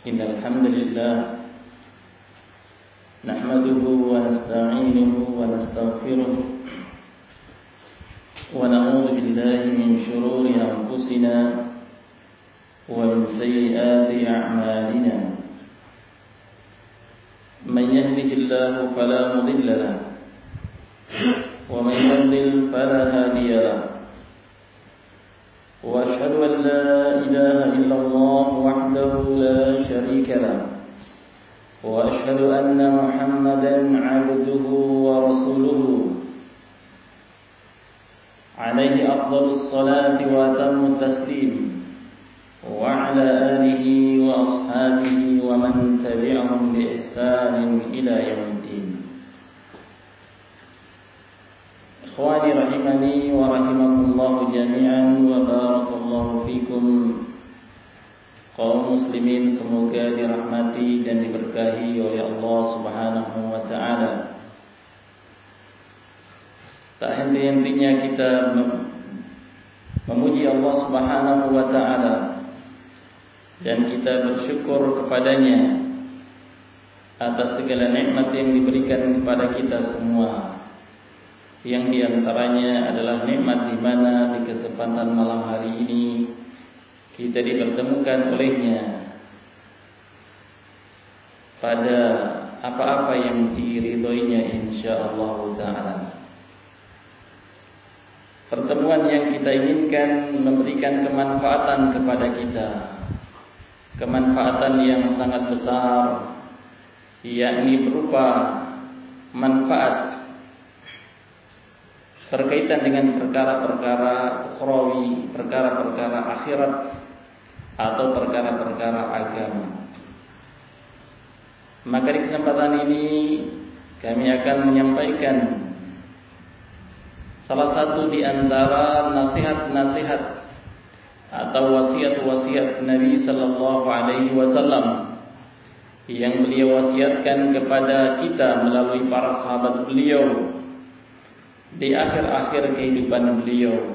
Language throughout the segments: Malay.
إن الحمد لله نحمده ونستعينه ونستغفره ونعوذ بالله من شرور أنفسنا ومن سيئات أعمالنا من يهده الله فلا مضل له ومن يضلل فلا هادي له وأشهد أن لا إله إلا الله وحده لا شريك له وأشهد أن محمدا عبده ورسوله عليه أفضل الصلاة وأتم التسليم وعلى آله وأصحابه ومن تبعهم بإحسان إلى يوم الدين. Ikhwani rahimani wa rahimakumullah jami'an wa barakallahu fikum. Kaum muslimin semoga dirahmati dan diberkahi oleh Allah Subhanahu wa taala. Tak henti-hentinya kita memuji Allah Subhanahu wa taala dan kita bersyukur kepadanya atas segala nikmat yang diberikan kepada kita semua. Yang diantaranya adalah nikmat di mana di kesempatan malam hari ini kita dipertemukan olehnya pada apa-apa yang diridhoinya insyaallah taala. Pertemuan yang kita inginkan memberikan kemanfaatan kepada kita, kemanfaatan yang sangat besar, yakni berupa manfaat berkaitan dengan perkara-perkara ukhrawi, perkara-perkara akhirat atau perkara-perkara agama. Maka di kesempatan ini kami akan menyampaikan salah satu di antara nasihat-nasihat atau wasiat-wasiat Nabi sallallahu alaihi wasallam yang beliau wasiatkan kepada kita melalui para sahabat beliau di akhir-akhir kehidupan beliau,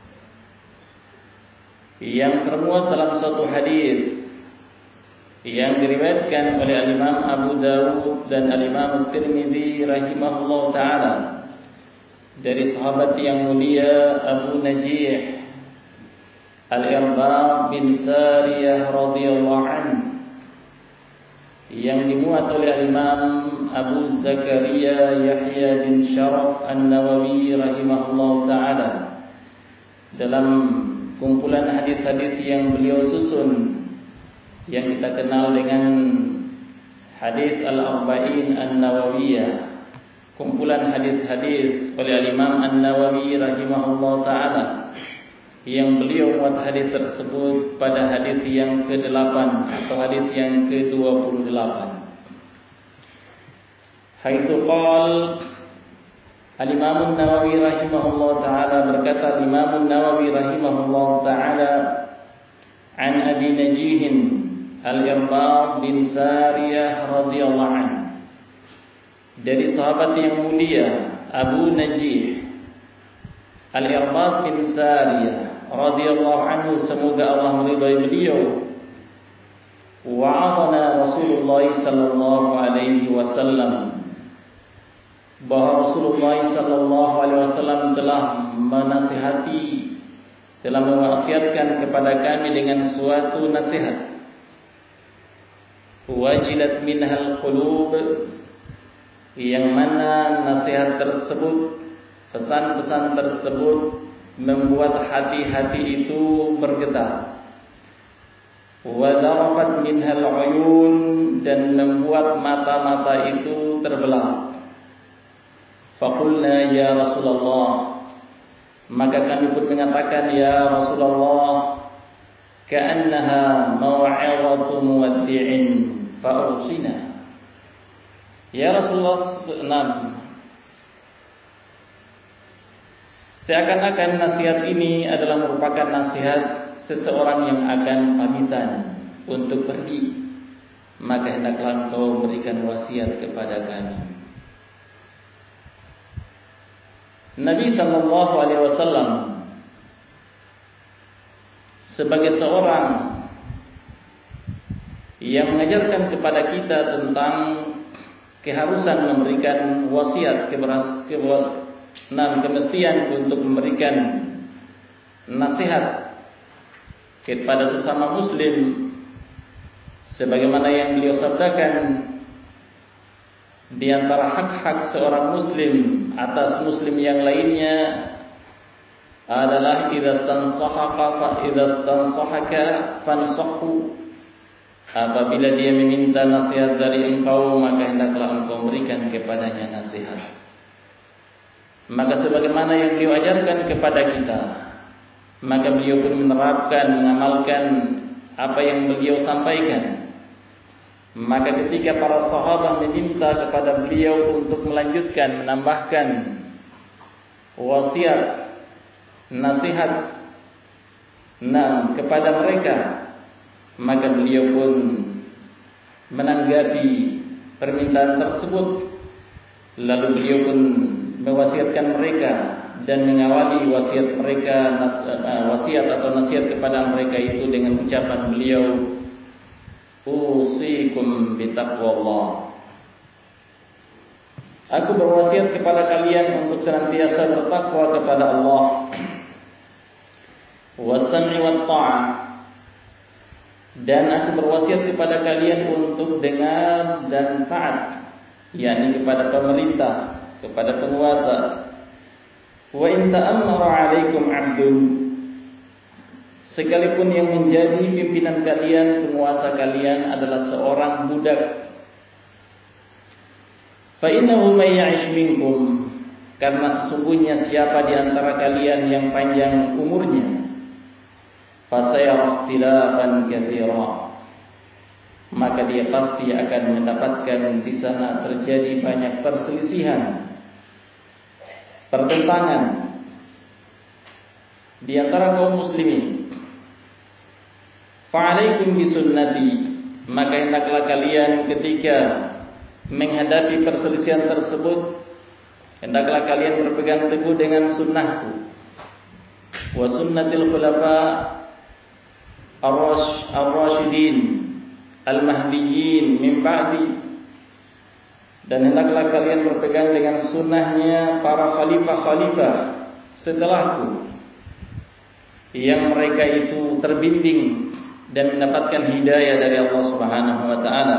yang termuat dalam suatu hadis yang diriwayatkan oleh Al-Imam Abu Dawud dan Al-Imam Tirmidzi rahimahullah taala dari sahabat yang mulia Abu Najih Al-Irbad bin Sariyah radhiyallahu anhu, yang dimuat oleh Al-Imam Abu Zakaria Yahya bin Sharaf An-Nawawi rahimahullah ta'ala dalam kumpulan hadis-hadis yang beliau susun yang kita kenal dengan hadis Al-Arba'in An-Nawawiyah, kumpulan hadis-hadis oleh Al-Imam An-Nawawi rahimahullah ta'ala, yang beliau muat hadis tersebut pada hadis yang ke-8 atau hadis yang ke-28. Haitsu qala Al-Imam An-Nawawi rahimahullah taala, berkata Imam An-Nawawi rahimahullah taala, an Abi Najih Al-Irbad bin Sariyah radhiyallahu anhu, dari sahabat yang mulia Abu Najih Al-Irbad bin Sariyah radhiyallahu anhu, semoga Allah meridai beliau, wa'adana Rasulullah sallallahu alaihi wasallam, bahwa Rasulullah sallallahu alaihi wasallam telah menasihati, telah mewasiatkan kepada kami dengan suatu nasihat, wajilat minhal qulub, yang mana nasihat tersebut, pesan-pesan tersebut membuat hati-hati itu bergetar, wa darafat minhal uyun, dan membuat mata-mata itu terbelah. Faqulna ya Rasulullah, maka kami pun mengatakan ya Rasulullah, ka'annaha maw'izatu muwaddi'in fa'usina. Ya Rasulullah, seakan-akan nasihat ini adalah merupakan nasihat seseorang yang akan pamitan untuk pergi, maka hendaklah engkau memberikan wasiat kepada kami. Nabi sallallahu alaihi wasallam sebagai seorang yang mengajarkan kepada kita tentang keharusan memberikan wasiat, kemestian untuk memberikan nasihat kepada sesama muslim, sebagaimana yang beliau sabdakan, di antara hak-hak seorang muslim atas muslim yang lainnya adalah idza stansahaka fansahhu. Apabila dia meminta nasihat dari engkau, maka hendaklah engkau berikan kepadanya nasihat. Maka sebagaimana yang beliau ajarkan kepada kita, maka beliau pun menerapkan, mengamalkan apa yang beliau sampaikan. Maka ketika para sahabat meminta kepada beliau untuk melanjutkan, menambahkan wasiat, nasihat kepada mereka, maka beliau pun menanggapi permintaan tersebut. Lalu beliau pun mewasiatkan mereka dan mengawali wasiat mereka, wasiat atau nasihat kepada mereka itu dengan ucapan beliau, usikum bitaqwallah. Aku berwasiat kepada kalian untuk senantiasa bertakwa kepada Allah, was-sam'i wat-tha'ah, dan aku berwasiat kepada kalian untuk dengar dan taat, yakni kepada pemerintah, kepada penguasa. Wa in ta'ammara 'alaikum 'abdun, sekalipun yang menjadi pimpinan kalian, penguasa kalian adalah seorang budak. Fa innahu may ya'ish minkum, karena sesungguhnya siapa di antara kalian yang panjang umurnya, fasayara ikhtilafan katsira, maka dia pasti akan mendapatkan di sana terjadi banyak perselisihan, pertentangan di antara kaum muslimin. Fa'alaikum bisunnati, maka hendaklah kalian ketika menghadapi perselisihan tersebut, hendaklah kalian berpegang teguh dengan sunnahku, wa sunnatil khulafa ar-rasyidin al-mahdiyyin min ba'di, dan hendaklah kalian berpegang dengan sunnahnya para khalifah-khalifah setelahku, yang mereka itu terbimbing dan mendapatkan hidayah dari Allah Subhanahu wa taala.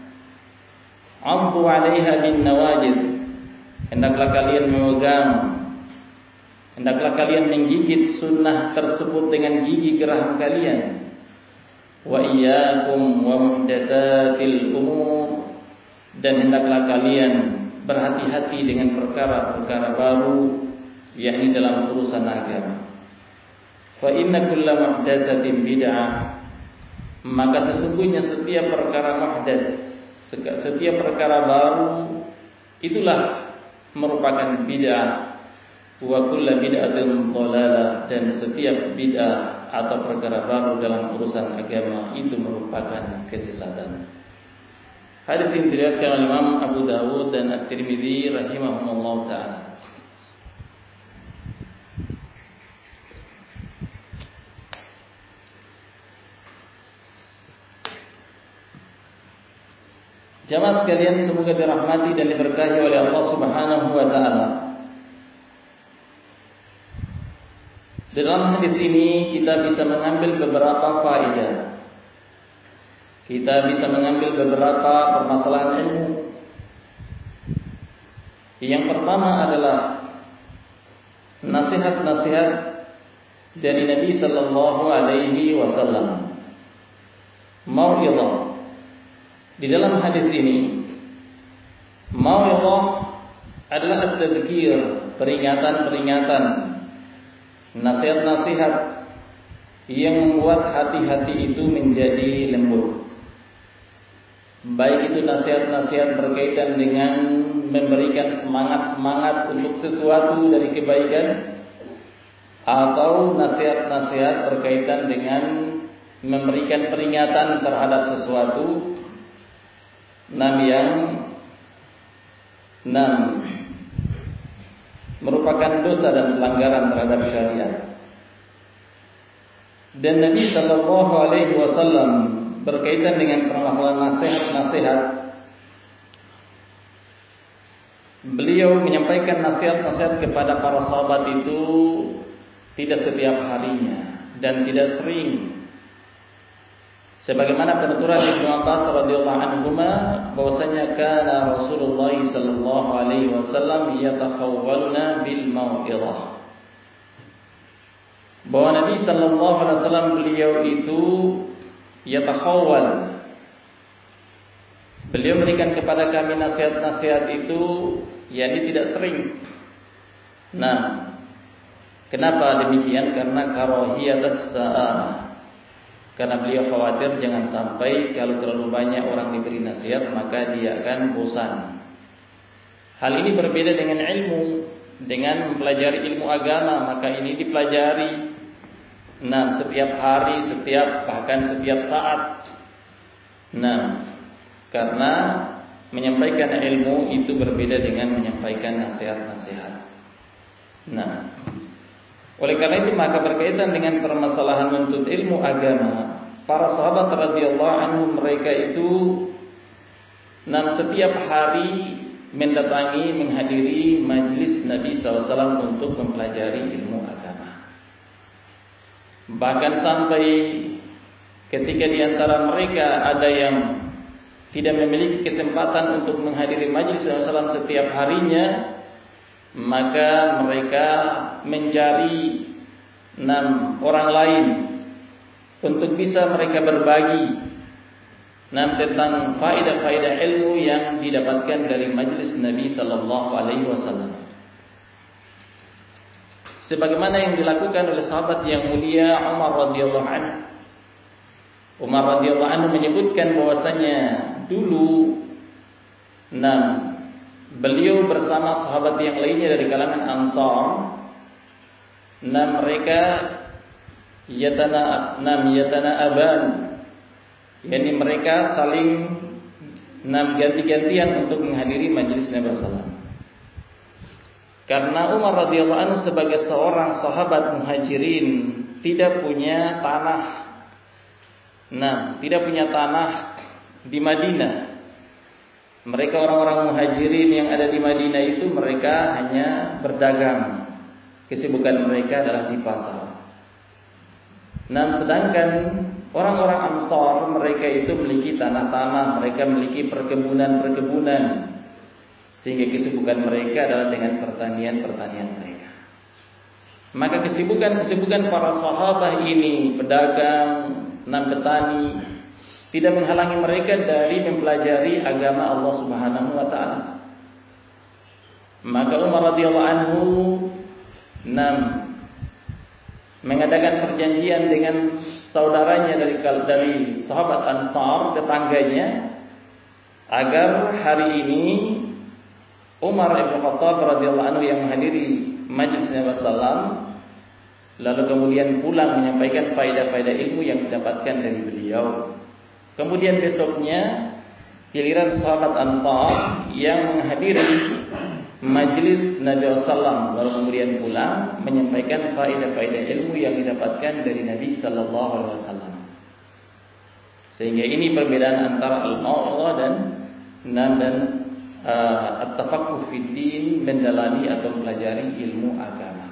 Amdu 'alaiha bin nawajid, hendaklah kalian memegang, hendaklah kalian menggigit sunnah tersebut dengan gigi geraham kalian. Wa iyyakum wa muhdatsatil umur, dan hendaklah kalian berhati-hati dengan perkara-perkara baru, yakni dalam urusan agama. Fa inna kulla muhdatsatin bid'ah, maka sesungguhnya setiap perkara muhdats, setiap perkara baru itulah merupakan bid'ah. Wa kullu bid'atin dhalalah, dan setiap bid'ah atau perkara baru dalam urusan agama itu merupakan kesesatan. Hadis ini diriwayatkan oleh Imam Abu Dawud dan At-Tirmidzi rahimahumullah taala. Jamaah sekalian, semoga dirahmati dan diberkahi oleh Allah Subhanahu wa taala. Dalam hadis ini kita bisa mengambil beberapa faedah. Kita bisa mengambil beberapa permasalahan ilmu. Yang pertama adalah nasihat-nasihat dari Nabi sallallahu alaihi wasallam. Mau'izah. Di dalam hadis ini, mau'izah adalah at-tadhkir, peringatan-peringatan, nasihat-nasihat yang membuat hati-hati itu menjadi lembut. Baik itu nasihat-nasihat berkaitan dengan memberikan semangat-semangat untuk sesuatu dari kebaikan, atau nasihat-nasihat berkaitan dengan memberikan peringatan terhadap sesuatu yang merupakan dosa dan pelanggaran terhadap syariat. Dan Nabi sallallahu alaihi wasallam berkaitan dengan permasalahan nasihat-nasihat, beliau menyampaikan nasihat-nasihat kepada para sahabat itu tidak setiap harinya dan tidak sering. Sebagaimana penuturan Ibnu Abbas radhiyallahu anhu bahwasanya kana Rasulullah sallallahu alaihi wasallam yatakhawwaluna bil mau'izah. Bahwa Nabi sallallahu alaihi wasallam beliau itu yatakhawwal. Beliau memberikan kepada kami nasihat-nasihat itu yakni tidak sering. Nah, kenapa demikian? Karena karahiyatus sa'ah. Karena beliau khawatir jangan sampai kalau terlalu banyak orang diberi nasihat maka dia akan bosan. Hal ini berbeda dengan ilmu. Dengan mempelajari ilmu agama, maka ini dipelajari setiap hari, bahkan setiap saat. Karena menyampaikan ilmu itu berbeda dengan menyampaikan nasihat-nasihat. Oleh karena itu maka berkaitan dengan permasalahan menuntut ilmu agama, para sahabat radhiyallahu anhum mereka itu setiap hari mendatangi, menghadiri majlis Nabi SAW untuk mempelajari ilmu agama. Bahkan sampai ketika di antara mereka ada yang tidak memiliki kesempatan untuk menghadiri majlis Nabi SAW setiap harinya, maka mereka mencari 6 orang lain untuk bisa mereka berbagi tentang faedah-faedah ilmu yang didapatkan dari majlis Nabi sallallahu alaihi wasallam. Sebagaimana yang dilakukan oleh sahabat yang mulia Umar radhiyallahu anhu. Umar radhiyallahu anhu menyebutkan bahwasanya dulu beliau bersama sahabat yang lainnya dari kalangan Ansar, mereka yatana'aban, yakni mereka saling ganti-gantian untuk menghadiri majelis Nabi SAW. Karena Umar radhiyallahu anhu sebagai seorang sahabat muhajirin tidak punya tanah, tidak punya tanah di Madinah. Mereka orang-orang muhajirin yang ada di Madinah itu mereka hanya berdagang. Kesibukan mereka adalah di pasar. Sedangkan orang-orang Ansar mereka itu memiliki tanah-tanah, mereka memiliki perkebunan-perkebunan. Sehingga kesibukan mereka adalah dengan pertanian-pertanian mereka. Maka kesibukan-kesibukan para sahabat ini, pedagang, petani, tidak menghalangi mereka dari mempelajari agama Allah Subhanahu wa taala. Maka Umar radhiyallahu anhu mengadakan perjanjian dengan saudaranya dari sahabat Ansar, tetangganya, agar hari ini Umar bin Khattab radhiyallahu anhu yang menghadiri majlis Nabi sallallahu lalu kemudian pulang menyampaikan faedah-faedah ilmu yang didapatkan dari beliau. Kemudian besoknya giliran sahabat Ansar yang menghadiri majlis Nabi SAW, lalu kemudian pulang menyampaikan faedah-faedah ilmu yang didapatkan dari Nabi Sallallahu Alaihi Wasallam. Sehingga ini perbedaan antara al-mau'izah dan at-tafaqquh fid din, mendalami atau mempelajari ilmu agama.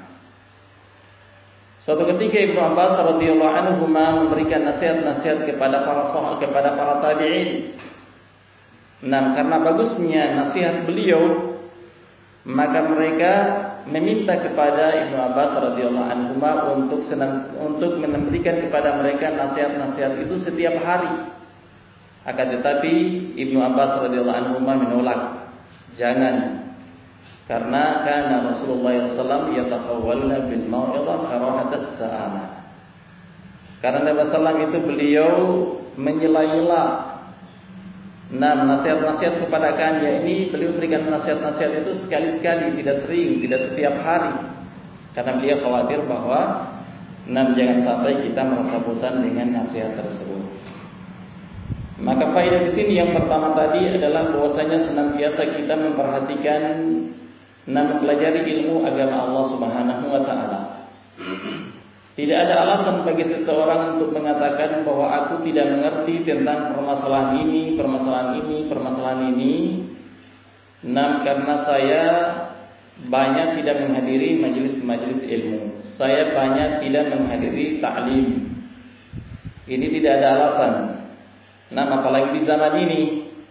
Suatu ketika Ibnu Abbas radhiyallahu anhu memberikan nasihat-nasihat kepada para tabi'in. Karena bagusnya nasihat beliau, maka mereka meminta kepada Ibnu Abbas radhiyallahu anhu untuk memberikan kepada mereka nasihat-nasihat itu setiap hari. Akan tetapi Ibnu Abbas radhiyallahu anhu menolak, jangan. Karena kana Rasulullah SAW yatakhawwalna bil mau'izah karahatas sa'amah. Karena Nabi SAW itu beliau menyela-nyela nasihat-nasihat kepada kalian. Ini beliau berikan nasihat-nasihat itu sekali-sekali, tidak sering, tidak setiap hari. Karena beliau khawatir bahwa jangan sampai kita merasa bosan dengan nasihat tersebut. Maka faedah di sini yang pertama tadi adalah bahwasanya senantiasa kita memperhatikan mempelajari ilmu agama Allah Subhanahu wa taala. Tidak ada alasan bagi seseorang untuk mengatakan bahwa aku tidak mengerti tentang permasalahan ini, permasalahan ini. Karena saya banyak tidak menghadiri majelis-majelis ilmu. Saya banyak tidak menghadiri ta'lim. Ini tidak ada alasan. Apalagi di zaman ini.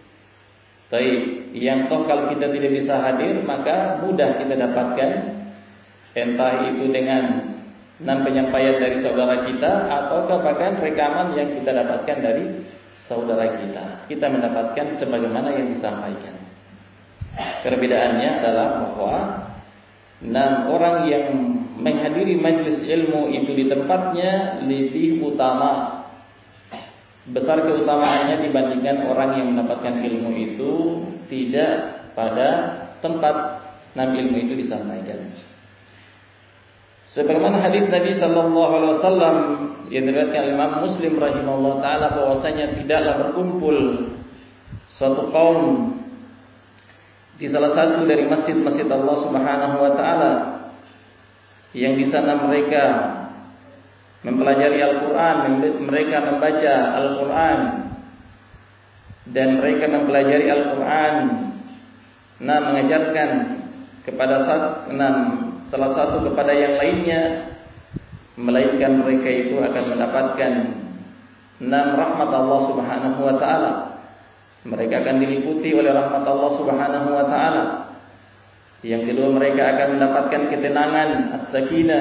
Yang toh kalau kita tidak bisa hadir, maka mudah kita dapatkan, entah itu dengan penyampaian dari saudara kita ataukah bahkan rekaman yang kita dapatkan dari saudara kita. Kita mendapatkan sebagaimana yang disampaikan. Perbedaannya adalah bahwa orang yang menghadiri majelis ilmu itu di tempatnya lebih utama, besar keutamaannya dibandingkan orang yang mendapatkan ilmu itu tidak pada tempat ilmu itu disampaikan. Sebagaimana hadis Nabi sallallahu alaihi wasallam yang diriwayatkan Imam Muslim rahimahullah taala, bahwasanya tidaklah berkumpul suatu kaum di salah satu dari masjid-masjid Allah Subhanahu wa taala yang di sana mereka mempelajari Al-Qur'an, mereka membaca Al-Qur'an dan mereka mempelajari Al-Qur'an, mengajarkan kepada salah satu kepada yang lainnya, melainkan mereka itu akan mendapatkan rahmat Allah Subhanahu wa taala. Mereka akan diliputi oleh rahmat Allah Subhanahu wa taala. Yang kedua, mereka akan mendapatkan ketenangan, as-sakinah.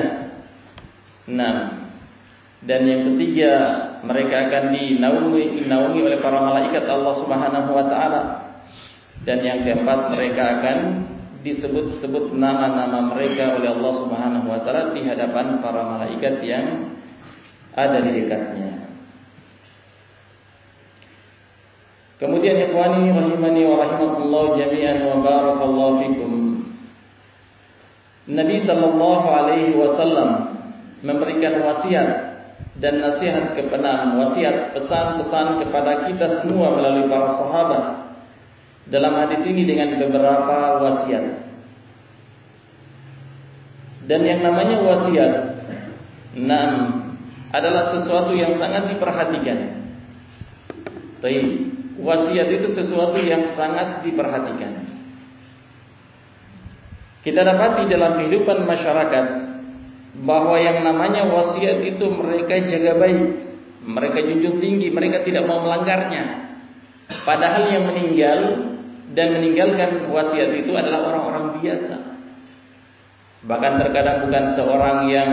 Dan yang ketiga, mereka akan dinaungi oleh para malaikat Allah Subhanahu wa taala. Dan yang keempat, mereka akan disebut-sebut nama-nama mereka oleh Allah Subhanahu wa taala di hadapan para malaikat yang ada di dekatnya. Kemudian ikhwani rahimani wa rahimakumullah jami'an wa barakallahu fikum. Nabi sallallahu alaihi wasallam memberikan wasiat dan nasihat wasiat pesan-pesan kepada kita semua melalui para sahabat dalam hadis ini dengan beberapa wasiat. Dan yang namanya wasiat adalah sesuatu yang sangat diperhatikan. Wasiat itu sesuatu yang sangat diperhatikan. Kita dapati dalam kehidupan masyarakat bahwa yang namanya wasiat itu mereka jaga baik, mereka junjung tinggi, mereka tidak mau melanggarnya. Padahal yang meninggal dan meninggalkan wasiat itu adalah orang-orang biasa. Bahkan terkadang bukan seorang yang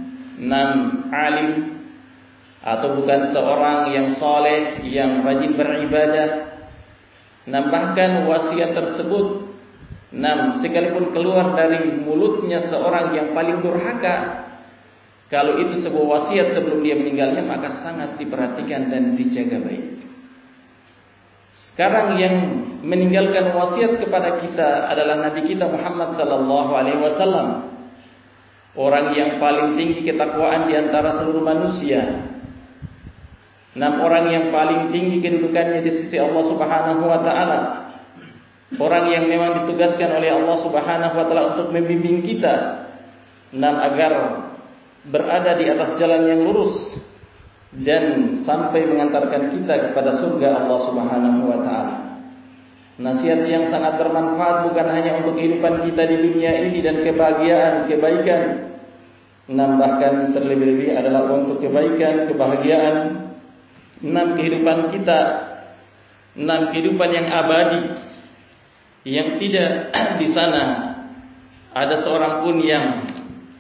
alim, atau bukan seorang yang soleh, yang rajin beribadah. Bahkan wasiat tersebut sekalipun keluar dari mulutnya seorang yang paling durhaka, kalau itu sebuah wasiat sebelum dia meninggalnya, maka sangat diperhatikan dan dijaga baik. Sekarang yang meninggalkan wasiat kepada kita adalah Nabi kita Muhammad sallallahu alaihi wasallam, orang yang paling tinggi ketakwaan di antara seluruh manusia. Orang yang paling tinggi kedudukannya di sisi Allah Subhanahu wa taala. Orang yang memang ditugaskan oleh Allah Subhanahu wa taala untuk membimbing kita agar berada di atas jalan yang lurus dan sampai mengantarkan kita kepada surga Allah Subhanahu wa taala. Nasihat yang sangat bermanfaat bukan hanya untuk kehidupan kita di dunia ini dan kebahagiaan, kebaikan, bahkan terlebih-lebih adalah untuk kebaikan, kebahagiaan kehidupan kita, kehidupan yang abadi, yang tidak di sana ada seorang pun yang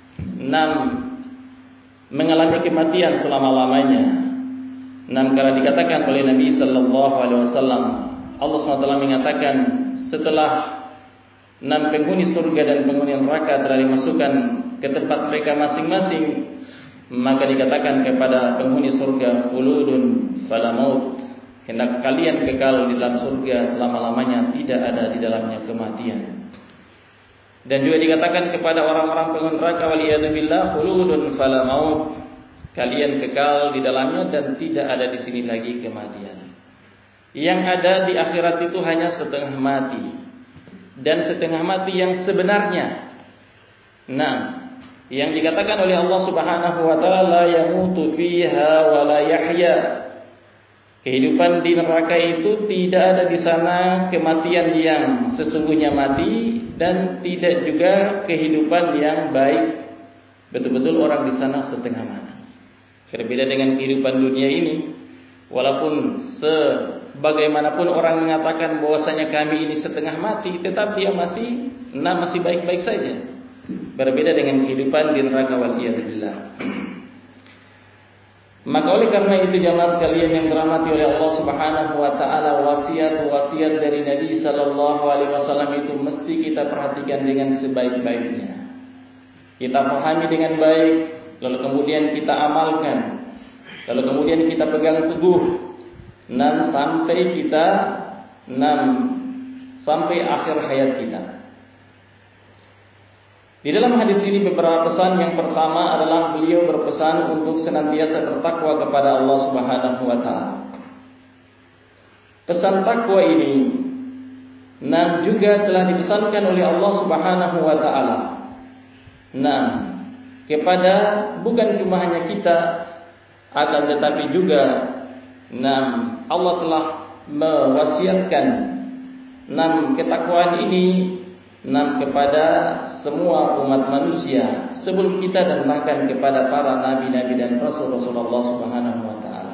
mengalami kematian selama-lamanya. Karena dikatakan oleh Nabi sallallahu alaihi wasallam, Allah SWT mengatakan setelah penghuni surga dan penghuni neraka telah dimasukkan ke tempat mereka masing-masing, maka dikatakan kepada penghuni surga, khuludun fala maut, hendak kalian kekal di dalam surga selama-lamanya, tidak ada di dalamnya kematian. Dan juga dikatakan kepada orang-orang penghuni neraka, waliyadzubillah, khuludun fala maut, kalian kekal di dalamnya dan tidak ada di sini lagi kematian. Yang ada di akhirat itu hanya setengah mati, dan setengah mati yang sebenarnya. yang dikatakan oleh Allah Subhanahu wa taala la yamutu fiha wa la yahya. Kehidupan di neraka itu tidak ada di sana kematian yang sesungguhnya mati dan tidak juga kehidupan yang baik. Betul-betul orang di sana setengah mati. Berbeda dengan kehidupan dunia ini, walaupun sebagaimanapun orang mengatakan bahwasanya kami ini setengah mati, tetapi yang masih baik-baik saja. Berbeda dengan kehidupan di neraka waliyadzubillah. Maka oleh karena itu jamaah sekalian yang dirahmati oleh Allah Subhanahu wa taala, wasiat dari Nabi sallallahu alaihi wasallam itu mesti kita perhatikan dengan sebaik-baiknya. Kita pahami dengan baik, lalu kemudian kita amalkan. Lalu kemudian kita pegang teguh sampai akhir hayat kita. Di dalam hadis ini beberapa pesan. Yang pertama adalah beliau berpesan untuk senantiasa bertakwa kepada Allah Subhanahu wa taala. Pesan takwa ini juga telah dipesankan oleh Allah Subhanahu wa taala. Kepada bukan cuma hanya kita, akan tetapi juga Allah telah mewasiatkan ketakwaan ini kepada semua umat manusia sebelum kita dan bahkan kepada para nabi-nabi dan rasul-rasul Allah Subhanahu wa taala.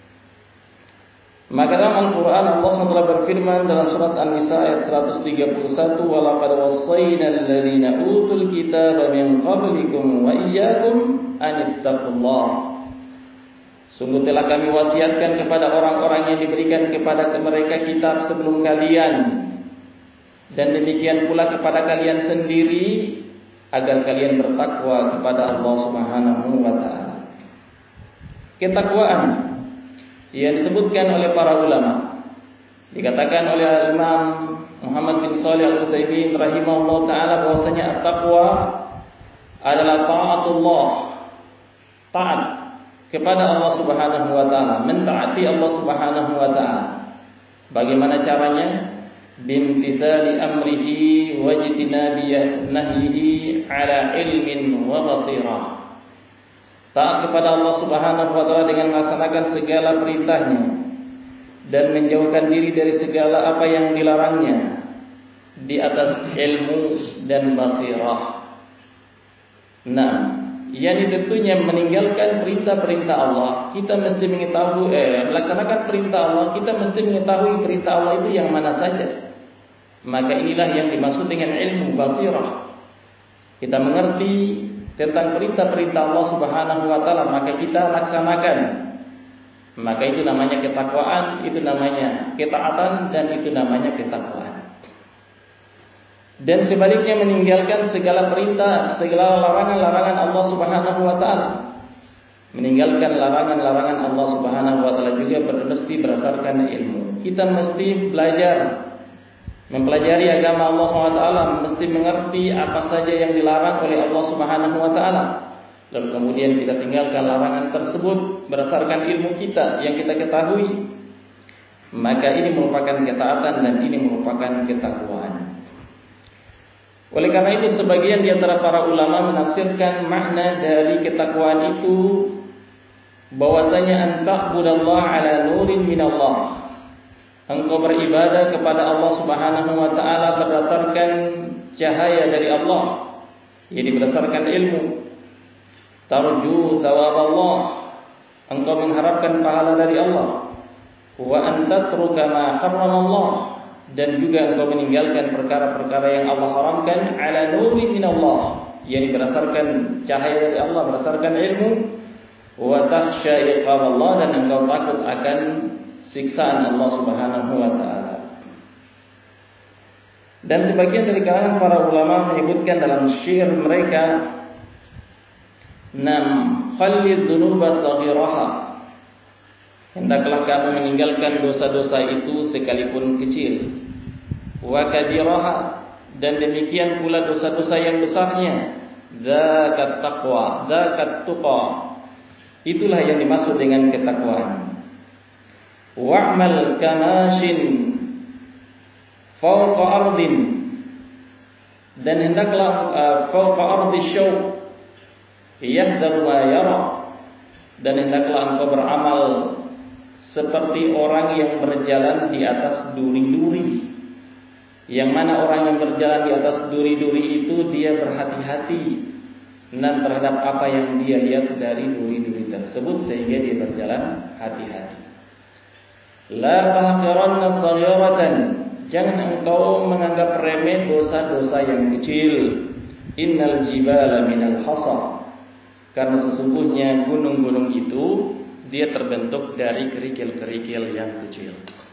Maka dalam Al-Qur'an Allah SWT berfirman dalam surat An-Nisa ayat 131, "Wa laqad wassayna alladziina utul kitaba min qablikum wa iyyakum an ittaqullah." Sungguh telah kami wasiatkan kepada orang-orang yang diberikan kepada mereka kitab sebelum kalian, dan demikian pula kepada kalian sendiri, agar kalian bertakwa kepada Allah Subhanahu wa taala. Ketakwaan yang disebutkan oleh para ulama, dikatakan oleh Imam Muhammad bin Shalih Al-Utsaimin rahimahullah taala bahwasanya at-taqwa adalah taatullah, taat kepada Allah Subhanahu wa taala, mentaati Allah Subhanahu wa taala. Bagaimana caranya? Bimtithali amrihi wajtinabi nahyihi ala ilmin wa basirah. Taat kepada Allah Subhanahu wa taala dengan melaksanakan segala perintahnya dan menjauhkan diri dari segala apa yang dilarangnya di atas ilmu dan basirah. Yani tentunya meninggalkan perintah-perintah Allah, kita mesti mengetahui melaksanakan perintah Allah, kita mesti mengetahui perintah Allah itu yang mana saja. Maka inilah yang dimaksud dengan ilmu basirah. Kita mengerti tentang perintah-perintah Allah Subhanahu wa taala, maka kita laksanakan. Maka itu namanya ketakwaan, itu namanya ketaatan, dan itu namanya ketakwaan. Dan sebaliknya meninggalkan segala perintah, segala larangan-larangan Allah Subhanahu wa taala. Meninggalkan larangan-larangan Allah Subhanahu wa taala juga mesti berdasarkan ilmu. Kita mesti belajar, mempelajari agama Allah Subhanahu wa taala, mesti mengerti apa saja yang dilarang oleh Allah Subhanahu wa taala. Lalu kemudian kita tinggalkan larangan tersebut berdasarkan ilmu kita yang kita ketahui. Maka ini merupakan ketaatan dan ini merupakan ketakwaan. Oleh karena itu sebagian di antara para ulama menafsirkan makna dari ketakwaan itu bahwasanya anta'budallaha ala nurin minallah. Engkau beribadah kepada Allah Subhanahu wa taala berdasarkan cahaya dari Allah, yaitu berdasarkan ilmu. Tarju thawab Allah, engkau mengharapkan pahala dari Allah. Wa antatruka ma harrama Allah, dan juga engkau meninggalkan perkara-perkara yang Allah haramkan ala nuri minallah, yang berdasarkan cahaya dari Allah, berdasarkan ilmu. Wa takhsha iqab Allah, dan engkau takut akan siksaan Allah Subhanahu wa taala. Dan sebagian dari kalangan para ulama menyebutkan dalam syair mereka, khalid dzunuba saghiraha, hendaklah kamu meninggalkan dosa-dosa itu sekalipun kecil. Wa kabiraha, dan demikian pula dosa-dosa yang besarnya. Zakat taqwa, zakat tuqa, itulah yang dimaksud dengan ketakwaan. Wa'mal kamashin fawqa ardin, dan hendaklah fawqa ardi syauq, yahdharu ma yara, dan hendaklah engkau beramal seperti orang yang berjalan di atas duri-duri. Yang mana orang yang berjalan di atas duri-duri itu dia berhati-hati dan terhadap apa yang dia lihat dari duri-duri tersebut, sehingga dia berjalan hati-hati. La tahqiranna shaghiratan, jangan engkau menganggap remeh dosa-dosa yang kecil. Innal jibala minal hasa, karena sesungguhnya gunung-gunung itu dia terbentuk dari kerikil-kerikil yang kecil.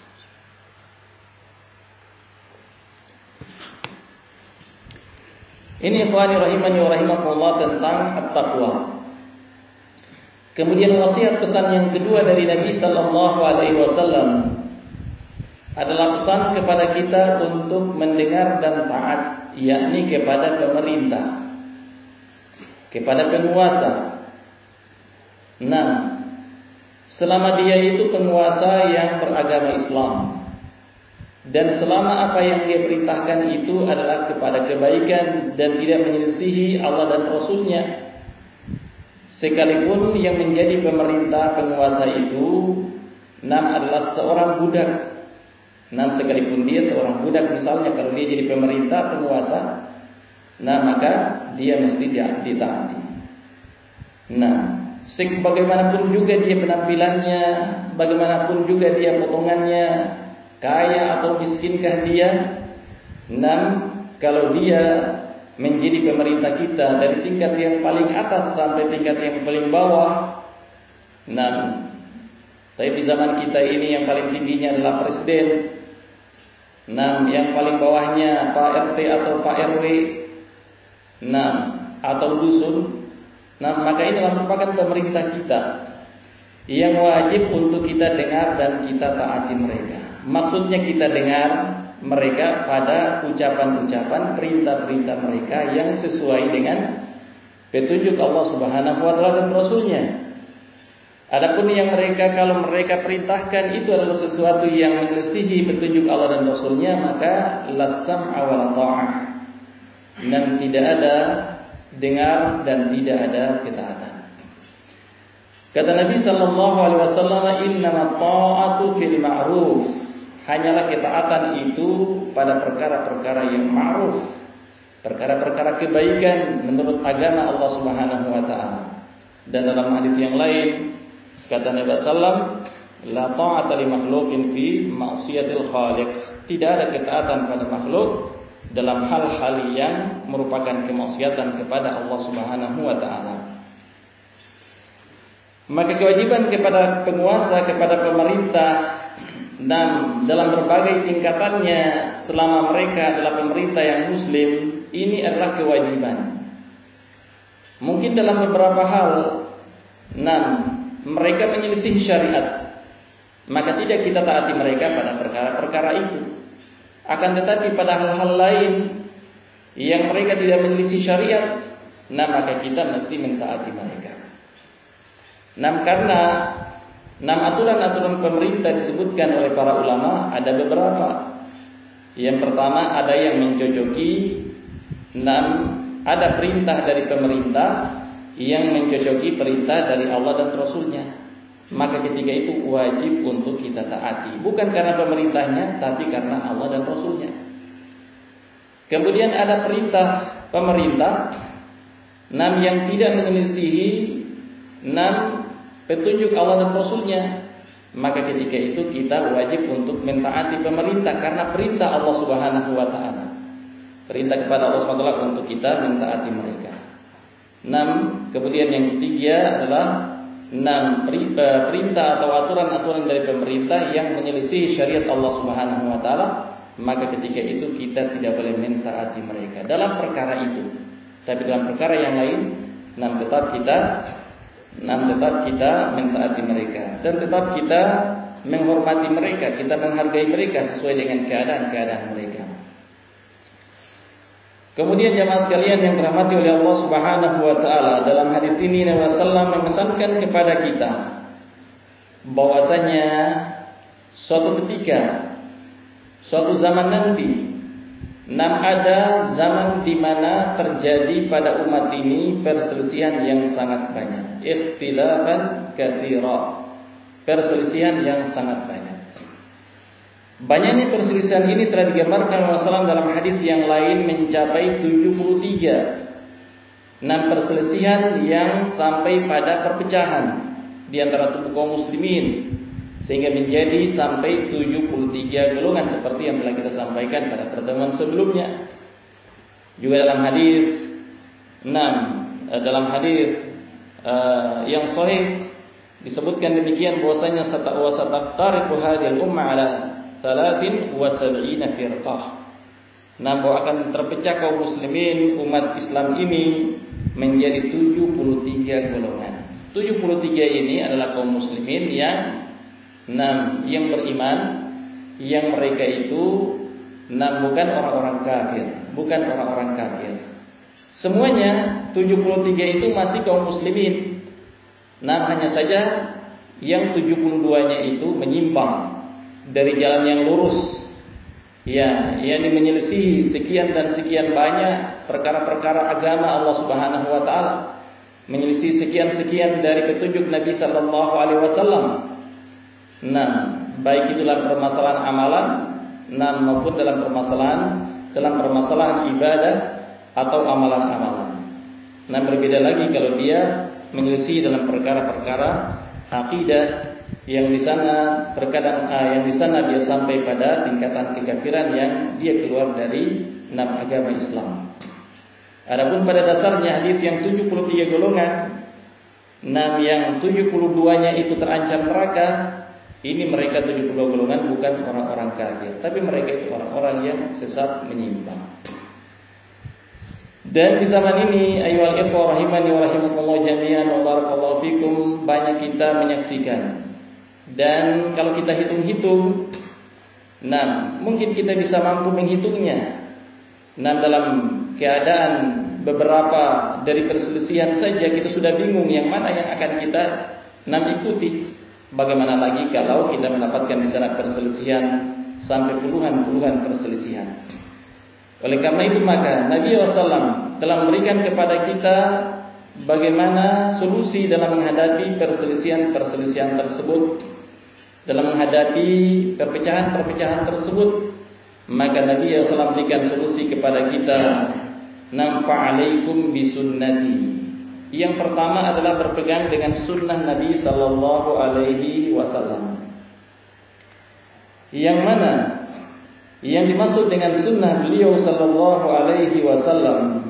Ini ikhwani rahimani wa rahimakumullah tentang at-taqwa. Kemudian wasiat pesan yang kedua dari Nabi sallallahu alaihi wasallam adalah pesan kepada kita untuk mendengar dan taat, yakni kepada pemerintah, kepada penguasa. Nah, selama dia itu penguasa yang beragama Islam, dan selama apa yang dia perintahkan itu adalah kepada kebaikan dan tidak menyelisihi Allah dan Rasulnya, sekalipun yang menjadi pemerintah penguasa itu adalah seorang budak. Sekalipun dia seorang budak, misalnya kalau dia jadi pemerintah penguasa, maka dia mesti ditaati. Bagaimanapun juga dia penampilannya, bagaimanapun juga dia potongannya, kaya atau miskinkah dia, kalau dia menjadi pemerintah kita dari tingkat yang paling atas sampai tingkat yang paling bawah, tapi di zaman kita ini yang paling tingginya adalah presiden, yang paling bawahnya Pak RT atau Pak RW, atau dusun, maka ini merupakan pemerintah kita yang wajib untuk kita dengar dan kita taati mereka. Maksudnya kita dengar mereka pada ucapan-ucapan, perintah-perintah mereka yang sesuai dengan petunjuk Allah Subhanahu wa taala dan Rasulnya. Adapun yang mereka, kalau mereka perintahkan itu adalah sesuatu yang menyelisihi petunjuk Allah dan Rasulnya, maka las-sam'a wal ta'ah, dan tidak ada dengar dan tidak ada ketaatan. Kata Nabi sallallahu alaihi wasallam, "Innamat ta'atu fil ma'ruf." Hanyalah ketaatan itu pada perkara-perkara yang ma'ruf, perkara-perkara kebaikan menurut agama Allah Subhanahu wa taala. Dan dalam hadis yang lain kata Nabi sallam, "La ta'ata li makhluqin fi ma'siyatil khaliq." Tidak ada ketaatan pada makhluk dalam hal-hal yang merupakan kemaksiatan kepada Allah Subhanahu wa taala. Maka kewajiban kepada penguasa, kepada pemerintah, dan dalam berbagai tingkatannya selama mereka adalah pemerintah yang muslim, ini adalah kewajiban. Mungkin dalam beberapa hal mereka menyelisih syariat, maka tidak kita taati mereka pada perkara-perkara itu. Akan tetapi pada hal-hal lain yang mereka tidak menyelisih syariat, maka kita mesti mentaati mereka. Karena aturan-aturan pemerintah disebutkan oleh para ulama ada beberapa. Yang pertama, ada yang mencocoki, ada perintah dari pemerintah yang mencocoki perintah dari Allah dan Rasulnya. Maka ketika itu wajib untuk kita taati, bukan karena pemerintahnya, tapi karena Allah dan Rasulnya. Kemudian ada perintah pemerintah yang tidak menyelisihi petunjuk Allah dan Rasulnya, maka ketika itu kita wajib untuk mentaati pemerintah karena perintah Allah Subhanahu wa taala. Perintah kepada Allah Subhanahu wa taala untuk kita mentaati mereka. Kemudian yang ketiga adalah perintah atau aturan-aturan dari pemerintah yang menyelisih syariat Allah Subhanahu wa taala, maka ketika itu kita tidak boleh mentaati mereka dalam perkara itu. Tapi dalam perkara yang lain, tetap kita mentaati mereka dan tetap kita menghormati mereka, kita menghargai mereka sesuai dengan keadaan-keadaan mereka. Kemudian jamaah sekalian yang dirahmati oleh Allah Subhanahu wa taala, dalam hadis ini Nabi sallallahu memesankan kepada kita bahwasanya suatu ketika, suatu zaman nanti, Ada zaman di mana terjadi pada umat ini perselisihan yang sangat banyak. Ikhtilafan katsira. Perselisihan yang sangat banyak. Banyaknya perselisihan ini telah digambarkan Rasulullah dalam hadis yang lain mencapai 73. Perselisihan yang sampai pada perpecahan di antara tubuh kaum muslimin, sehingga menjadi sampai 73 golongan seperti yang telah kita sampaikan pada pertemuan sebelumnya. Juga dalam hadis yang sahih disebutkan demikian bahwasanya sataqtariqu hadhil ummah ala 73 firqah. Bahwa akan terpecah kaum muslimin umat Islam ini menjadi 73 golongan. 73 ini adalah kaum muslimin yang beriman, yang mereka itu bukan orang-orang kafir. Semuanya 73 itu masih kaum muslimin. Hanya saja yang 72-nya itu menyimpang dari jalan yang lurus. Yakni menyelisihi sekian dan sekian banyak perkara-perkara agama Allah Subhanahu wa taala. Menyelisihi sekian-sekian dari petunjuk Nabi sallallahu alaihi wasallam. Baik itu dalam permasalahan amalan, maupun dalam permasalahan ibadah atau amalan-amalan. Berbeda lagi kalau dia menyelisih dalam perkara-perkara akidah yang di sana dia sampai pada tingkatan kekafiran yang dia keluar dari agama Islam. Adapun pada dasarnya hadis yang 73 golongan, yang 72-nya itu terancam neraka. Ini mereka 72 golongan bukan orang-orang kafir, tapi mereka itu orang-orang yang sesat menyimpang. Dan di zaman ini, ayyuhal ikhwah rahimani wa rahimakumullah jami'an wa barakallahu fikum, banyak kita menyaksikan. Dan kalau kita hitung-hitung, mungkin kita bisa mampu menghitungnya. Dalam keadaan beberapa dari perselisihan saja kita sudah bingung yang mana yang akan kita ikuti. Bagaimana lagi kalau kita mendapatkan di sana perselisihan sampai puluhan perselisihan. Oleh karena itu maka Nabi SAW telah memberikan kepada kita bagaimana solusi dalam menghadapi perselisihan tersebut, dalam menghadapi perpecahan tersebut. Maka Nabi SAW memberikan solusi kepada kita, fa'alaikum bisunnati. Yang pertama adalah berpegang dengan sunnah Nabi sallallahu alaihi wasallam. Yang mana yang dimaksud dengan sunnah beliau sallallahu alaihi wasallam,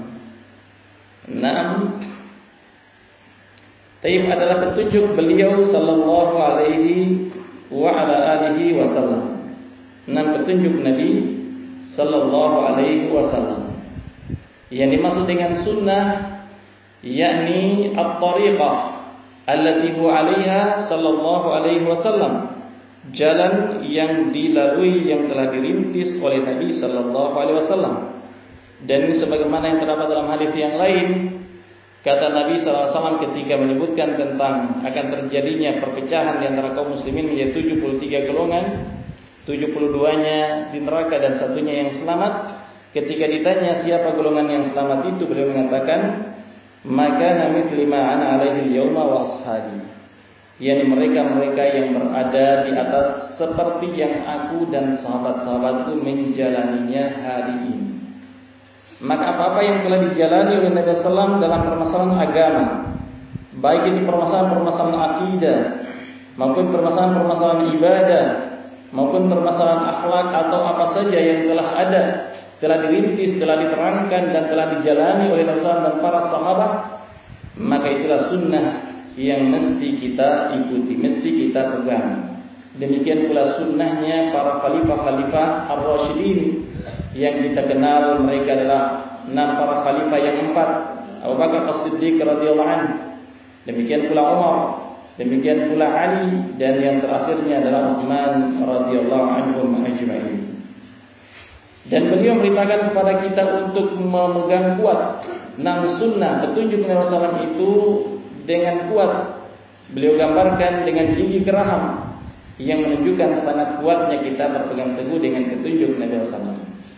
adalah petunjuk beliau sallallahu alaihi wa ala alihi wasallam. Petunjuk Nabi sallallahu alaihi wasallam. Yang dimaksud dengan sunnah yakni at-tariqah allati huwa 'alaiha sallallahu alaihi wasallam, jalan yang dilalui yang telah dirintis oleh Nabi sallallahu alaihi wasallam. Dan ini sebagaimana yang terdapat dalam hadis yang lain, kata Nabi sallallahu alaihi wasallam ketika menyebutkan tentang akan terjadinya perpecahan di antara kaum muslimin menjadi 73 golongan, 72-nya di neraka dan satunya yang selamat. Ketika ditanya siapa golongan yang selamat itu, beliau mengatakan, maka mithli ma ana alaihi al-yauma wa ashabi. yakni mereka-mereka yang berada di atas seperti yang aku dan sahabat-sahabatku menjalaninya hari ini. Maka apa-apa yang telah dijalani oleh Nabi SAW dalam permasalahan agama, baik itu permasalahan akidah, maupun permasalahan ibadah, maupun permasalahan akhlak atau apa saja yang telah ada, telah dirintis, telah diterangkan dan telah dijalani oleh Nabi SAW dan para sahabat, maka itulah sunnah yang mesti kita ikuti, mesti kita pegang. Demikian pula sunnahnya para khalifah-khalifah ar-rasyidin yang kita kenal, mereka adalah 6 para khalifah yang 4, Abu Bakar As-Siddiq radhiyallahu anhu, demikian pula Umar, demikian pula Ali, dan yang terakhirnya adalah Utsman radhiyallahu anhum ajma'in. Dan beliau memberitakan kepada kita untuk memegang kuat 6 sunnah petunjuk Nabi SAW itu dengan kuat. Beliau gambarkan dengan gigi geraham yang menunjukkan sangat kuatnya kita berpegang teguh dengan petunjuk Nabi SAW.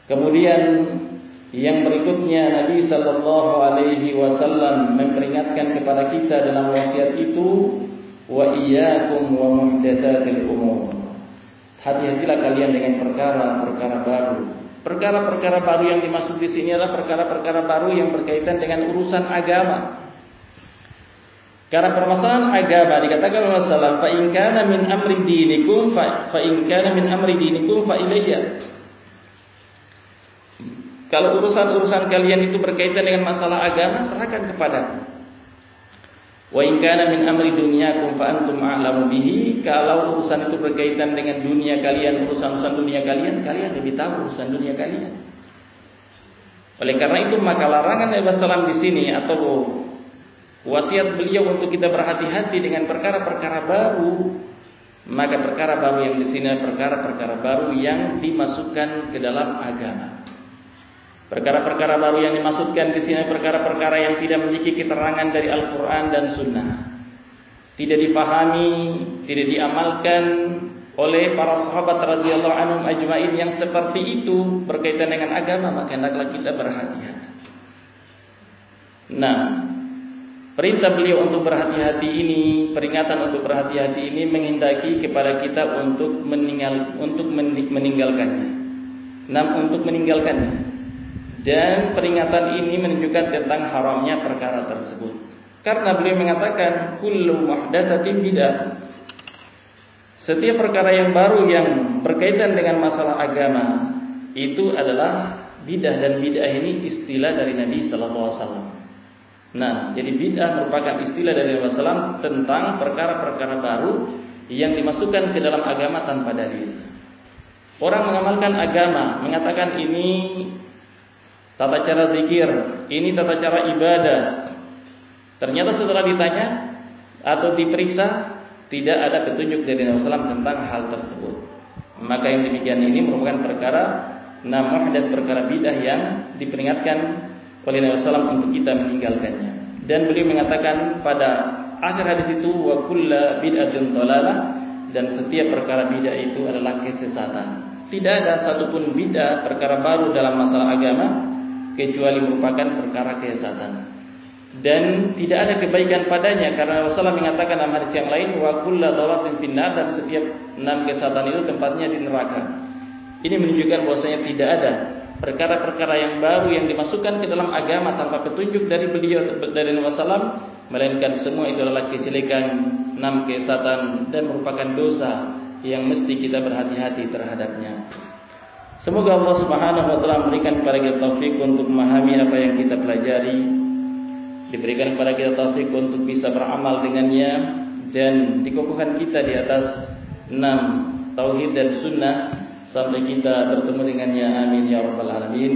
Kemudian yang berikutnya Nabi sallallahu alaihi wasallam memperingatkan kepada kita dalam wasiat itu, wa iyyakum wa muhdatsatil umur. Hati-hatilah kalian dengan perkara-perkara baru. Perkara-perkara baru yang dimaksud di sini adalah perkara-perkara baru yang berkaitan dengan urusan agama. Karena permasalahan agama dikatakan oleh Rasulullah, fa in kana min amri dinikum fa ilayya. Kalau urusan-urusan kalian itu berkaitan dengan masalah agama, serahkan kepadaku. Wa in kana min amri dunyakum fa antum a'lamu bihi. Kalau urusan itu berkaitan dengan dunia kalian, urusan-urusan dunia kalian, kalian lebih tahu urusan dunia kalian. Oleh karena itu maka larangan Nabi sallallahu di sini atau wasiat beliau untuk kita berhati-hati dengan perkara-perkara baru. Maka perkara baru yang di sini perkara-perkara baru yang dimasukkan ke dalam agama. Perkara-perkara baru yang dimaksudkan di sini perkara-perkara yang tidak memiliki keterangan dari Al-Quran dan Sunnah, tidak dipahami, tidak diamalkan oleh para sahabat radhiyallahu anhum ajma'in yang seperti itu berkaitan dengan agama, maka hendaklah kita berhati-hati. Nah, perintah beliau untuk berhati-hati ini, peringatan untuk berhati-hati ini menghendaki kepada kita untuk meninggalkannya. Untuk meninggalkannya. Dan peringatan ini menunjukkan tentang haramnya perkara tersebut. Karena beliau mengatakan kullu muhdatsatin bid'ah. Setiap perkara yang baru yang berkaitan dengan masalah agama itu adalah bid'ah, dan bid'ah ini istilah dari Nabi sallallahu alaihi wasallam. Nah, jadi bid'ah merupakan istilah dari Nabi sallallahu alaihi wasallam tentang perkara-perkara baru yang dimasukkan ke dalam agama tanpa dalil. Orang mengamalkan agama, mengatakan ini tata cara zikir, ini tata cara ibadah. Ternyata setelah ditanya atau diperiksa, tidak ada petunjuk dari Nabi SAW tentang hal tersebut. Maka yang demikian ini merupakan perkara muhdatsah, perkara bid'ah yang diperingatkan oleh Nabi SAW untuk kita meninggalkannya. Dan beliau mengatakan pada akhir hadis itu, wa kullu bid'atin dhalalah, dan setiap perkara bid'ah itu adalah kesesatan. Tidak ada satupun bid'ah, perkara baru dalam masalah agama kecuali merupakan perkara kesesatan, dan tidak ada kebaikan padanya, karena Rasulullah mengatakan dalam hadis yang lain, wa kullu dhalalatin finnar, dan setiap 6 kesesatan itu tempatnya di neraka. Ini menunjukkan bahwasanya tidak ada perkara-perkara yang baru yang dimasukkan ke dalam agama tanpa petunjuk dari beliau, dari Nabi sallallahu, melainkan semua itu adalah kejelekan, 6 kesesatan, dan merupakan dosa yang mesti kita berhati-hati terhadapnya. Semoga Allah Subhanahu wa taala memberikan kepada kita taufik untuk memahami apa yang kita pelajari, diberikan kepada kita taufik untuk bisa beramal dengannya, dan dikokohkan kita di atas 6 tauhid dan sunnah sampai kita bertemu dengannya. Amin ya rabbal alamin.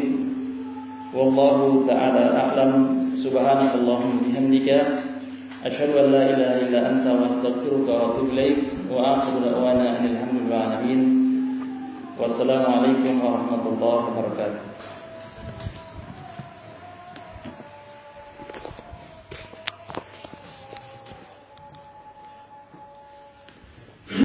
Wallahu taala a'lam. Subhanakallahumma bihamdika asyhadu an la ilaha illa anta wa astaghfiruka wa atubu ilaik. Wa akhiru da'wana alhamdulillahi rabbil alamin. Wassalamualaikum warahmatullahi wabarakatuh.